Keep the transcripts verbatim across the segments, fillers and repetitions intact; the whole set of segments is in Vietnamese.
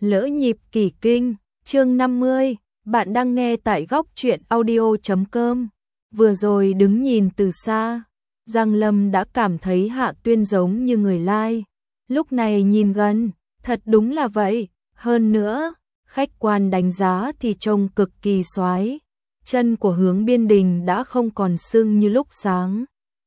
Lỡ nhịp kỳ kinh, chương năm mươi, bạn đang nghe tại góc truyện audio chấm com. Vừa rồi đứng nhìn từ xa, Giang Lâm đã cảm thấy Hạ Tuyên giống như người lai. Lúc này nhìn gần, thật đúng là vậy. Hơn nữa, khách quan đánh giá thì trông cực kỳ xoái. Chân của Hướng Biên Đình đã không còn sưng như lúc sáng.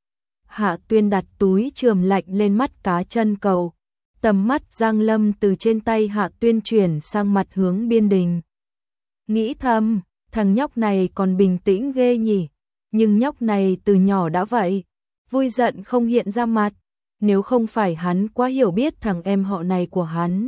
Hạ Tuyên đặt túi chườm lạnh lên mắt cá chân cậu. Tầm mắt Giang Lâm từ trên tay Hạ Tuyên chuyển sang mặt Hướng Biên Đình. Nghĩ thầm, thằng nhóc này còn bình tĩnh ghê nhỉ. Nhưng nhóc này từ nhỏ đã vậy, vui giận không hiện ra mặt. Nếu không phải hắn quá hiểu biết thằng em họ này của hắn,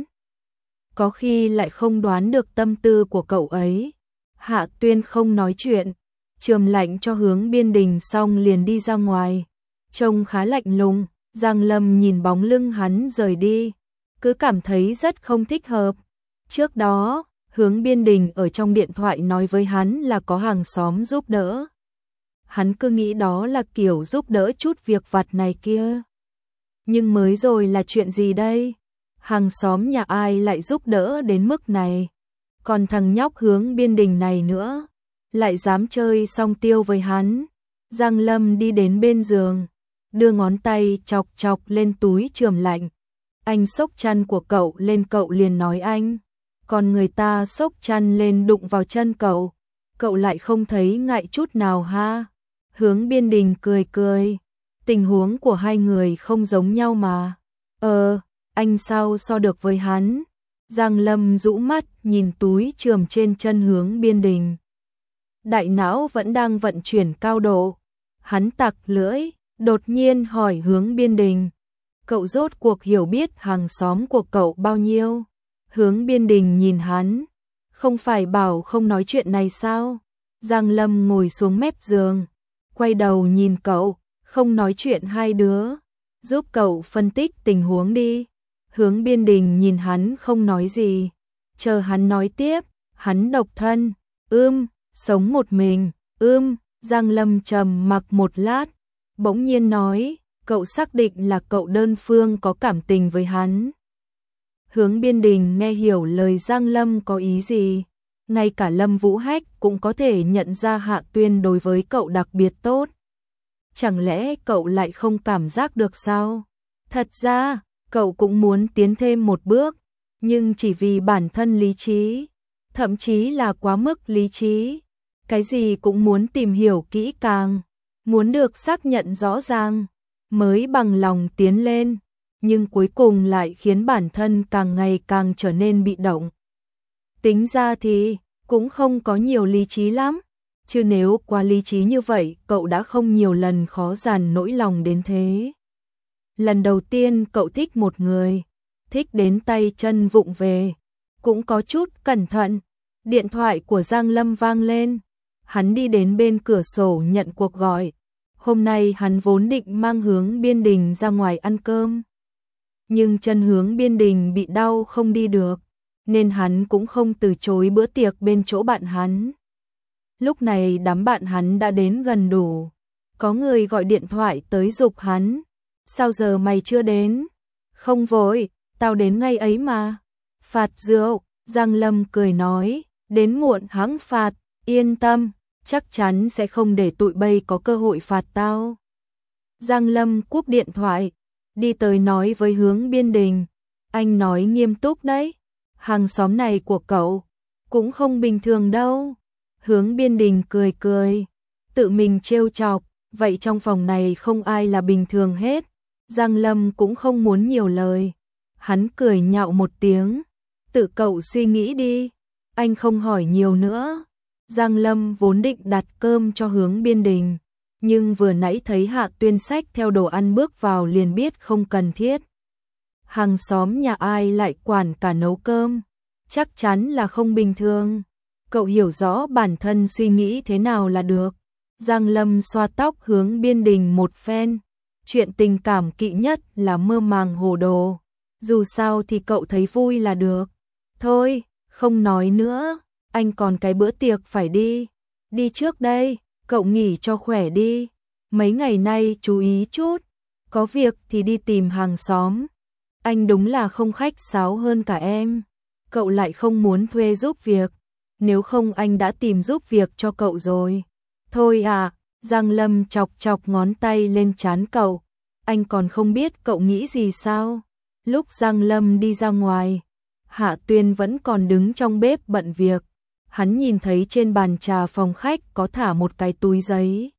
có khi lại không đoán được tâm tư của cậu ấy. Hạ Tuyên không nói chuyện, chườm lạnh cho Hướng Biên Đình xong liền đi ra ngoài. Trông khá lạnh lùng. Giang Lâm nhìn bóng lưng hắn rời đi, cứ cảm thấy rất không thích hợp. Trước đó, Hướng Biên Đình ở trong điện thoại nói với hắn là có hàng xóm giúp đỡ. Hắn cứ nghĩ đó là kiểu giúp đỡ chút việc vặt này kia. Nhưng mới rồi là chuyện gì đây? Hàng xóm nhà ai lại giúp đỡ đến mức này? Còn thằng nhóc Hướng Biên Đình này nữa, lại dám chơi song tiêu với hắn. Giang Lâm đi đến bên giường, đưa ngón tay chọc chọc lên túi chườm lạnh. Anh xốc chăn của cậu lên, cậu liền nói anh. Còn người ta xốc chăn lên đụng vào chân cậu, cậu lại không thấy ngại chút nào ha. Hướng Biên Đình cười cười. Tình huống của hai người không giống nhau mà. Ờ, anh sao so được với hắn? Giang Lâm rũ mắt nhìn túi chườm trên chân Hướng Biên Đình. Đại não vẫn đang vận chuyển cao độ. Hắn tặc lưỡi, đột nhiên hỏi Hướng Biên Đình. Cậu rốt cuộc hiểu biết hàng xóm của cậu bao nhiêu? Hướng Biên Đình nhìn hắn. Không phải bảo không nói chuyện này sao? Giang Lâm ngồi xuống mép giường, quay đầu nhìn cậu. Không nói chuyện hai đứa, giúp cậu phân tích tình huống đi. Hướng Biên Đình nhìn hắn không nói gì. Chờ hắn nói tiếp. Hắn độc thân, ưm, sống một mình, ưm. Giang Lâm trầm mặc một lát, bỗng nhiên nói, cậu xác định là cậu đơn phương có cảm tình với hắn. Hướng Biên Đình nghe hiểu lời Giang Lâm có ý gì. Ngay cả Lâm Vũ Hách cũng có thể nhận ra Hạ Tuyên đối với cậu đặc biệt tốt. Chẳng lẽ cậu lại không cảm giác được sao? Thật ra, cậu cũng muốn tiến thêm một bước, nhưng chỉ vì bản thân lý trí, thậm chí là quá mức lý trí. Cái gì cũng muốn tìm hiểu kỹ càng, muốn được xác nhận rõ ràng, mới bằng lòng tiến lên, nhưng cuối cùng lại khiến bản thân càng ngày càng trở nên bị động. Tính ra thì, cũng không có nhiều lý trí lắm, chứ nếu quá lý trí như vậy, cậu đã không nhiều lần khó dằn nỗi lòng đến thế. Lần đầu tiên cậu thích một người, thích đến tay chân vụng về, cũng có chút cẩn thận. Điện thoại của Giang Lâm vang lên. Hắn đi đến bên cửa sổ nhận cuộc gọi. Hôm nay hắn vốn định mang Hướng Biên Đình ra ngoài ăn cơm. Nhưng chân Hướng Biên Đình bị đau không đi được, nên hắn cũng không từ chối bữa tiệc bên chỗ bạn hắn. Lúc này đám bạn hắn đã đến gần đủ. Có người gọi điện thoại tới giục hắn. Sao giờ mày chưa đến? Không vội, tao đến ngay ấy mà. Phạt rượu, Giang Lâm cười nói, đến muộn hãng phạt, yên tâm. Chắc chắn sẽ không để tụi bay có cơ hội phạt tao. Giang Lâm cúp điện thoại, đi tới nói với Hướng Biên Đình. Anh nói nghiêm túc đấy, hàng xóm này của cậu cũng không bình thường đâu. Hướng Biên Đình cười cười, tự mình trêu chọc, vậy trong phòng này không ai là bình thường hết. Giang Lâm cũng không muốn nhiều lời, hắn cười nhạo một tiếng, tự cậu suy nghĩ đi, anh không hỏi nhiều nữa. Giang Lâm vốn định đặt cơm cho Hướng Biên Đình, nhưng vừa nãy thấy Hạ Tuyên xách theo đồ ăn bước vào liền biết không cần thiết. Hàng xóm nhà ai lại quản cả nấu cơm, chắc chắn là không bình thường. Cậu hiểu rõ bản thân suy nghĩ thế nào là được. Giang Lâm xoa tóc Hướng Biên Đình một phen. Chuyện tình cảm kỵ nhất là mơ màng hồ đồ. Dù sao thì cậu thấy vui là được. Thôi, không nói nữa. Anh còn cái bữa tiệc phải đi. Đi trước đây, cậu nghỉ cho khỏe đi. Mấy ngày nay chú ý chút. Có việc thì đi tìm hàng xóm. Anh đúng là không khách sáo hơn cả em. cậu lại không muốn thuê giúp việc, nếu không anh đã tìm giúp việc cho cậu rồi. Thôi à, Giang Lâm chọc chọc ngón tay lên trán cậu, anh còn không biết cậu nghĩ gì sao? Lúc Giang Lâm đi ra ngoài, Hạ Tuyên vẫn còn đứng trong bếp bận việc. Hắn nhìn thấy trên bàn trà phòng khách có thả một cái túi giấy.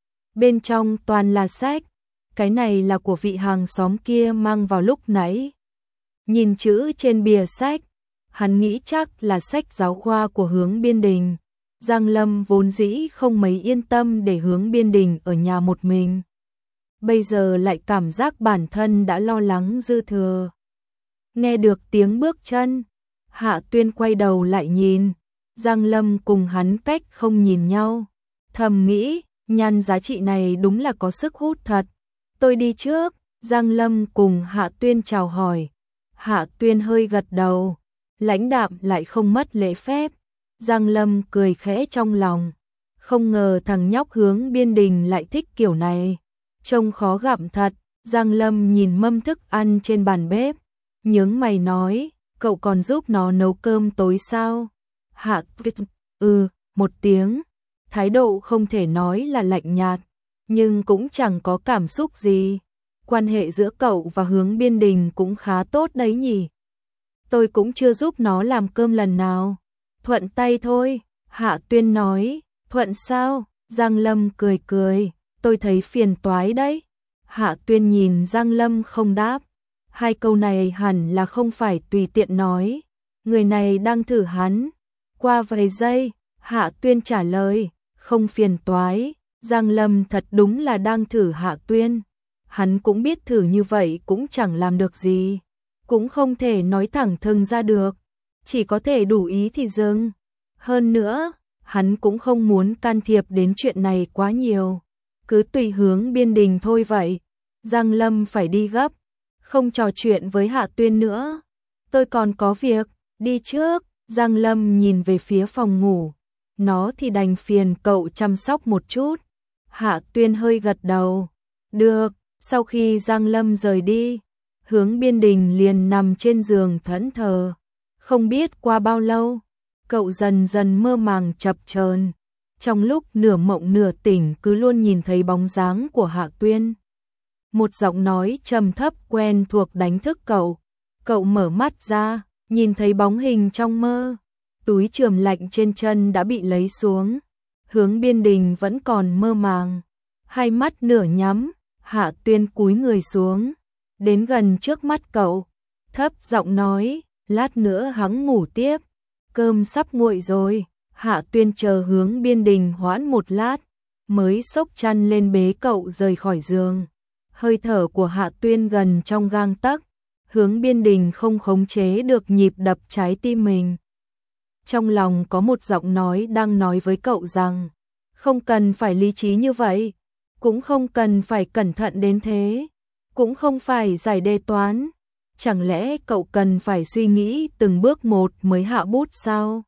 Bên trong toàn là sách, cái này là của vị hàng xóm kia mang vào lúc nãy. Nhìn chữ trên bìa sách, hắn nghĩ chắc là sách giáo khoa của Hướng Biên Đình. Giang Lâm vốn dĩ không mấy yên tâm để Hướng Biên Đình ở nhà một mình. Bây giờ lại cảm giác bản thân đã lo lắng dư thừa. Nghe được tiếng bước chân, Hạ Tuyên quay đầu lại nhìn, Giang Lâm cùng hắn cách không nhìn nhau. Thầm nghĩ, nhan giá trị này đúng là có sức hút thật. Tôi đi trước, Giang Lâm cùng Hạ Tuyên chào hỏi. Hạ Tuyên hơi gật đầu, lãnh đạm lại không mất lễ phép. Giang Lâm cười khẽ trong lòng, không ngờ thằng nhóc Hướng Biên Đình lại thích kiểu này. Trông khó gặp thật. Giang Lâm nhìn mâm thức ăn trên bàn bếp, nhướng mày nói, cậu còn giúp nó nấu cơm tối sao? Hạ Tuyên, ừ, một tiếng, thái độ không thể nói là lạnh nhạt, nhưng cũng chẳng có cảm xúc gì. Quan hệ giữa cậu và Hướng Biên Đình cũng khá tốt đấy nhỉ? Tôi cũng chưa giúp nó làm cơm lần nào. Thuận tay thôi, Hạ Tuyên nói. Thuận sao? Giang Lâm cười cười, tôi thấy phiền toái đấy. Hạ Tuyên nhìn Giang Lâm không đáp. Hai câu này hẳn là không phải tùy tiện nói. Người này đang thử hắn. Qua vài giây, Hạ Tuyên trả lời, không phiền toái. Giang Lâm thật đúng là đang thử Hạ Tuyên. Hắn cũng biết thử như vậy cũng chẳng làm được gì. Cũng không thể nói thẳng thừng ra được. Chỉ có thể đủ ý thì dừng. Hơn nữa, hắn cũng không muốn can thiệp đến chuyện này quá nhiều. Cứ tùy Hướng Biên Đình thôi vậy. Giang Lâm phải đi gấp, không trò chuyện với Hạ Tuyên nữa. Tôi còn có việc, đi trước. Giang Lâm nhìn về phía phòng ngủ. Nó thì đành phiền cậu chăm sóc một chút. Hạ Tuyên hơi gật đầu. Được. Sau khi Giang Lâm rời đi, Hướng Biên Đình liền nằm trên giường thẫn thờ. Không biết qua bao lâu, cậu dần dần mơ màng chập chờn. Trong lúc nửa mộng nửa tỉnh cứ luôn nhìn thấy bóng dáng của Hạ Tuyên. Một giọng nói trầm thấp quen thuộc đánh thức cậu. Cậu mở mắt ra, nhìn thấy bóng hình trong mơ. Túi chườm lạnh trên chân đã bị lấy xuống. Hướng Biên Đình vẫn còn mơ màng, hai mắt nửa nhắm. Hạ Tuyên cúi người xuống, đến gần trước mắt cậu, thấp giọng nói, lát nữa hắn ngủ tiếp, cơm sắp nguội rồi. Hạ Tuyên chờ Hướng Biên Đình hoãn một lát, mới xốc chăn lên bế cậu rời khỏi giường. Hơi thở của Hạ Tuyên gần trong gang tấc, Hướng Biên Đình không khống chế được nhịp đập trái tim mình. Trong lòng có một giọng nói đang nói với cậu rằng, không cần phải lý trí như vậy, cũng không cần phải cẩn thận đến thế, cũng không phải giải đề toán. Chẳng lẽ cậu cần phải suy nghĩ từng bước một mới hạ bút sao?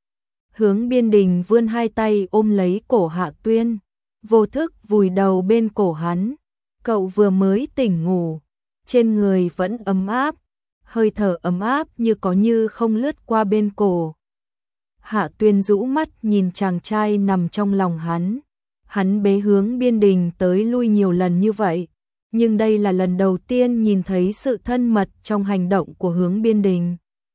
Hướng Biên Đình vươn hai tay ôm lấy cổ Hạ Tuyên, vô thức vùi đầu bên cổ hắn. Cậu vừa mới tỉnh ngủ, trên người vẫn ấm áp, hơi thở ấm áp như có như không lướt qua bên cổ. Hạ Tuyên rũ mắt nhìn chàng trai nằm trong lòng hắn. Hắn bế Hướng Biên Đình tới lui nhiều lần như vậy, nhưng đây là lần đầu tiên nhìn thấy sự thân mật trong hành động của Hướng Biên Đình.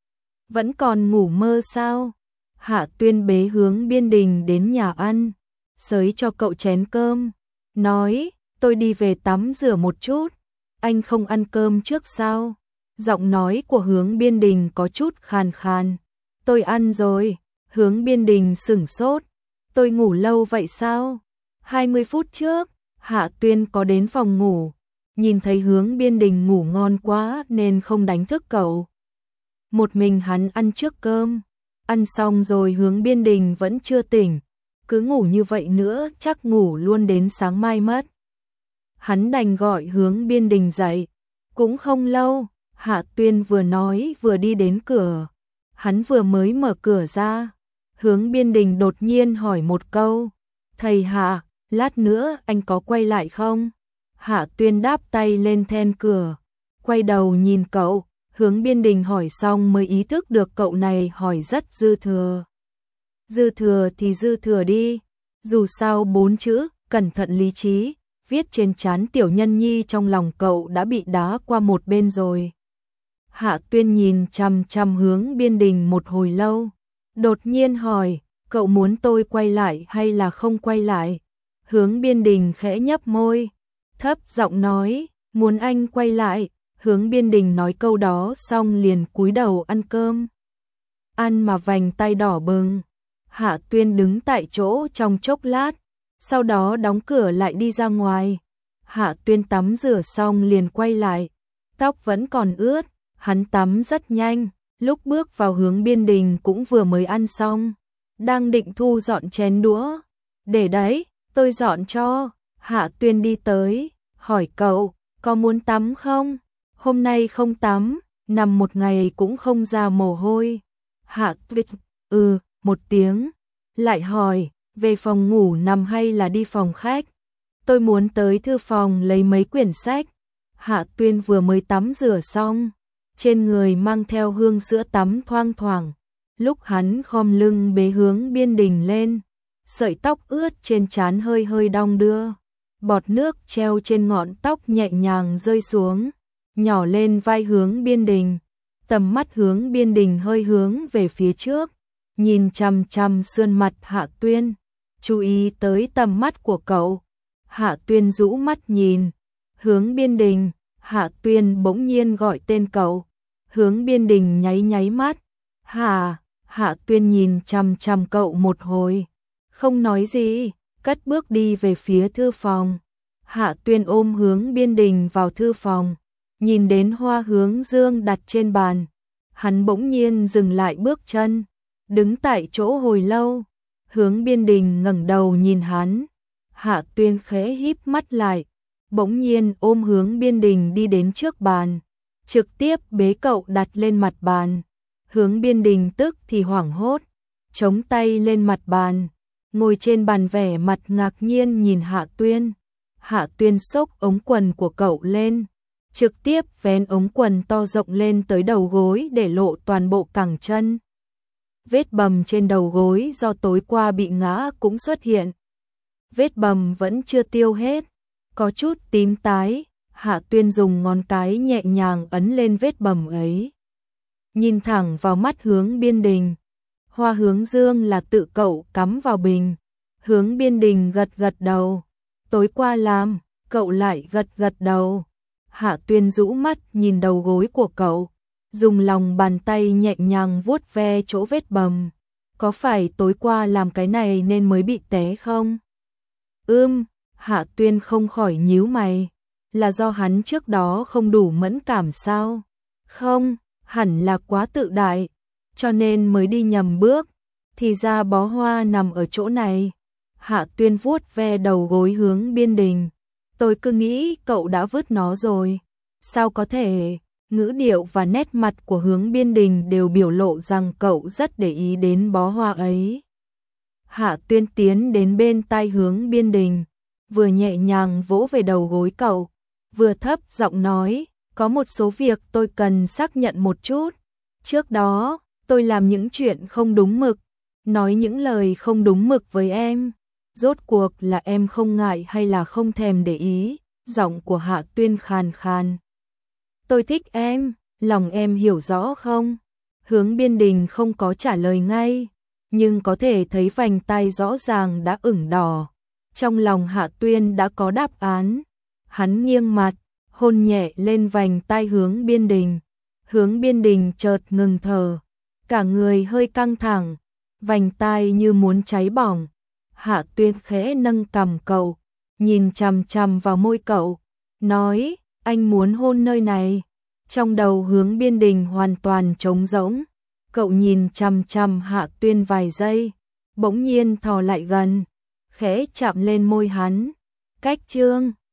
Vẫn còn ngủ mơ sao? Hạ Tuyên bế Hướng Biên Đình đến nhà ăn, xới cho cậu chén cơm, nói, tôi đi về tắm rửa một chút, anh không ăn cơm trước sao? Giọng nói của Hướng Biên Đình có chút khàn khàn. Tôi ăn rồi. Hướng Biên Đình sửng sốt. Tôi ngủ lâu vậy sao? hai mươi phút trước, Hạ Tuyên có đến phòng ngủ, nhìn thấy Hướng Biên Đình ngủ ngon quá nên không đánh thức cậu. Một mình hắn ăn trước cơm, ăn xong rồi Hướng Biên Đình vẫn chưa tỉnh, cứ ngủ như vậy nữa chắc ngủ luôn đến sáng mai mất. Hắn đành gọi Hướng Biên Đình dậy, cũng không lâu, Hạ Tuyên vừa nói vừa đi đến cửa. Hắn vừa mới mở cửa ra, Hướng Biên Đình đột nhiên hỏi một câu, thầy Hạ, lát nữa anh có quay lại không? Hạ Tuyên đáp tay lên then cửa, quay đầu nhìn cậu, Hướng Biên Đình hỏi xong mới ý thức được cậu này hỏi rất dư thừa. Dư thừa thì dư thừa đi, dù sao bốn chữ, cẩn thận lý trí, viết trên trán Tiểu Nhân Nhi trong lòng cậu đã bị đá qua một bên rồi. Hạ Tuyên nhìn chằm chằm Hướng Biên Đình một hồi lâu, đột nhiên hỏi, cậu muốn tôi quay lại hay là không quay lại? Hướng Biên Đình khẽ nhấp môi, thấp giọng nói, muốn anh quay lại. Hướng Biên Đình nói câu đó xong liền cúi đầu ăn cơm. Ăn mà vành tay đỏ bừng. Hạ Tuyên đứng tại chỗ trong chốc lát, sau đó đóng cửa lại đi ra ngoài. Hạ Tuyên tắm rửa xong liền quay lại, tóc vẫn còn ướt, hắn tắm rất nhanh, lúc bước vào Hướng Biên Đình cũng vừa mới ăn xong, đang định thu dọn chén đũa. Để đấy, tôi dọn cho. Hạ Tuyên đi tới, hỏi cậu, có muốn tắm không? Hôm nay không tắm, nằm một ngày cũng không ra mồ hôi. Hạ Tuyên, ừ, một tiếng, lại hỏi, về phòng ngủ nằm hay là đi phòng khách? Tôi muốn tới thư phòng lấy mấy quyển sách. Hạ Tuyên vừa mới tắm rửa xong, trên người mang theo hương sữa tắm thoang thoảng. Lúc hắn khom lưng bế Hướng Biên Đình lên, sợi tóc ướt trên trán hơi hơi đong đưa, bọt nước treo trên ngọn tóc nhẹ nhàng rơi xuống, nhỏ lên vai Hướng Biên Đình. Tầm mắt Hướng Biên Đình hơi hướng về phía trước, nhìn chằm chằm sườn mặt Hạ Tuyên, chú ý tới tầm mắt của cậu. Hạ Tuyên rũ mắt nhìn Hướng Biên Đình, Hạ Tuyên bỗng nhiên gọi tên cậu. Hướng Biên Đình nháy nháy mắt. Hà, Hạ Tuyên nhìn chằm chằm cậu một hồi, không nói gì, cất bước đi về phía thư phòng. Hạ Tuyên ôm Hướng Biên Đình vào thư phòng, nhìn đến hoa hướng dương đặt trên bàn, hắn bỗng nhiên dừng lại bước chân, đứng tại chỗ hồi lâu. Hướng Biên Đình ngẩng đầu nhìn hắn, Hạ Tuyên khẽ híp mắt lại, bỗng nhiên ôm Hướng Biên Đình đi đến trước bàn, trực tiếp bế cậu đặt lên mặt bàn. Hướng Biên Đình tức thì hoảng hốt, chống tay lên mặt bàn, ngồi trên bàn vẻ mặt ngạc nhiên nhìn Hạ Tuyên. Hạ Tuyên xốc ống quần của cậu lên, trực tiếp vén ống quần to rộng lên tới đầu gối để lộ toàn bộ cẳng chân. Vết bầm trên đầu gối do tối qua bị ngã cũng xuất hiện. Vết bầm vẫn chưa tiêu hết, có chút tím tái. Hạ Tuyên dùng ngón cái nhẹ nhàng ấn lên vết bầm ấy, nhìn thẳng vào mắt Hướng Biên Đình. Hoa hướng dương là tự cậu cắm vào bình. Hướng Biên Đình gật gật đầu. Tối qua làm, cậu lại gật gật đầu. Hạ Tuyên rũ mắt nhìn đầu gối của cậu, dùng lòng bàn tay nhẹ nhàng vuốt ve chỗ vết bầm. Có phải tối qua làm cái này nên mới bị té không? Ưm, Hạ Tuyên không khỏi nhíu mày. Là do hắn trước đó không đủ mẫn cảm sao? Không, hẳn là quá tự đại, cho nên mới đi nhầm bước. Thì ra bó hoa nằm ở chỗ này. Hạ Tuyên vuốt ve đầu gối Hướng Biên Đình. Tôi cứ nghĩ cậu đã vứt nó rồi. Sao có thể? Ngữ điệu và nét mặt của Hướng Biên Đình đều biểu lộ rằng cậu rất để ý đến bó hoa ấy. Hạ Tuyên tiến đến bên tai Hướng Biên Đình, vừa nhẹ nhàng vỗ về đầu gối cậu, vừa thấp giọng nói, có một số việc tôi cần xác nhận một chút. Trước đó, tôi làm những chuyện không đúng mực, nói những lời không đúng mực với em. Rốt cuộc là em không ngại hay là không thèm để ý? Giọng của Hạ Tuyên khàn khàn. Tôi thích em, lòng em hiểu rõ không? Hướng Biên Đình không có trả lời ngay, nhưng có thể thấy vành tay rõ ràng đã ửng đỏ. Trong lòng Hạ Tuyên đã có đáp án. Hắn nghiêng mặt, hôn nhẹ lên vành tai Hướng Biên Đình. Hướng Biên Đình chợt ngừng thở, cả người hơi căng thẳng, vành tai như muốn cháy bỏng. Hạ Tuyên khẽ nâng cằm cậu, nhìn chằm chằm vào môi cậu, nói, anh muốn hôn nơi này. Trong đầu Hướng Biên Đình hoàn toàn trống rỗng. Cậu nhìn chằm chằm Hạ Tuyên vài giây, bỗng nhiên thò lại gần, khẽ chạm lên môi hắn. Cách chương